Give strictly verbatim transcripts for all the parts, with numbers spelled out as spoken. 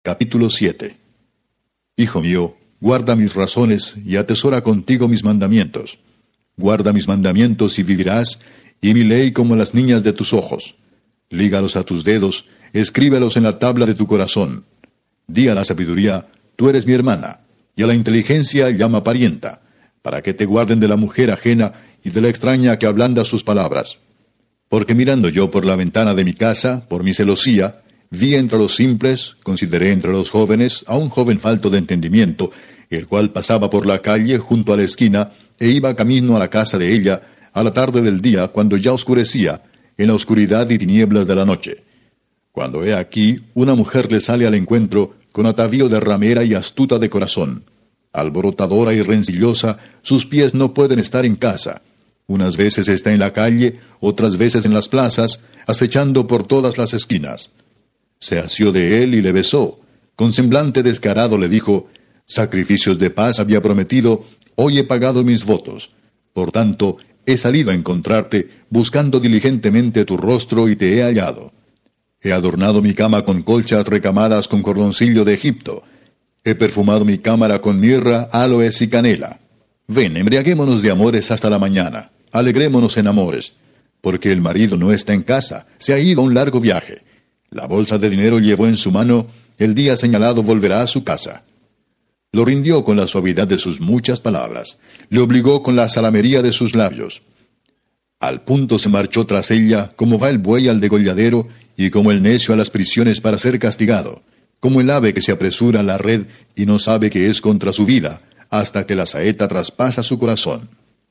Capítulo siete. Hijo mío, guarda mis razones y atesora contigo mis mandamientos. Guarda mis mandamientos y vivirás, y mi ley como las niñas de tus ojos. Lígalos a tus dedos, escríbelos en la tabla de tu corazón. Di a la sabiduría, tú eres mi hermana, y a la inteligencia llama parienta, para que te guarden de la mujer ajena y de la extraña que ablanda sus palabras. Porque mirando yo por la ventana de mi casa, por mi celosía, vi entre los simples, consideré entre los jóvenes, a un joven falto de entendimiento, el cual pasaba por la calle junto a la esquina, e iba camino a la casa de ella, a la tarde del día, cuando ya oscurecía, en la oscuridad y tinieblas de la noche. Cuando he aquí, una mujer le sale al encuentro, con atavío de ramera y astuta de corazón. Alborotadora y rencillosa, sus pies no pueden estar en casa. Unas veces está en la calle, otras veces en las plazas, acechando por todas las esquinas. Se asió de él y le besó. Con semblante descarado le dijo, sacrificios de paz había prometido, hoy he pagado mis votos. Por tanto, he salido a encontrarte, buscando diligentemente tu rostro y te he hallado. He adornado mi cama con colchas recamadas con cordoncillo de Egipto. He perfumado mi cámara con mirra, aloes y canela. Ven, embriaguémonos de amores hasta la mañana. Alegrémonos en amores. Porque el marido no está en casa, se ha ido a un largo viaje. La bolsa de dinero llevó en su mano, el día señalado volverá a su casa. Lo rindió con la suavidad de sus muchas palabras, le obligó con la salamería de sus labios. Al punto se marchó tras ella, como va el buey al degolladero, y como el necio a las prisiones para ser castigado, como el ave que se apresura a la red y no sabe que es contra su vida, hasta que la saeta traspasa su corazón.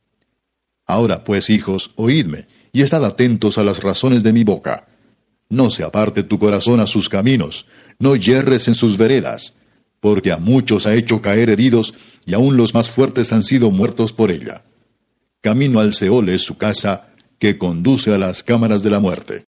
Ahora pues, hijos, oídme, y estad atentos a las razones de mi boca. No se aparte tu corazón a sus caminos, no yerres en sus veredas, porque a muchos ha hecho caer heridos, y aun los más fuertes han sido muertos por ella. Camino al Seol es su casa, que conduce a las cámaras de la muerte.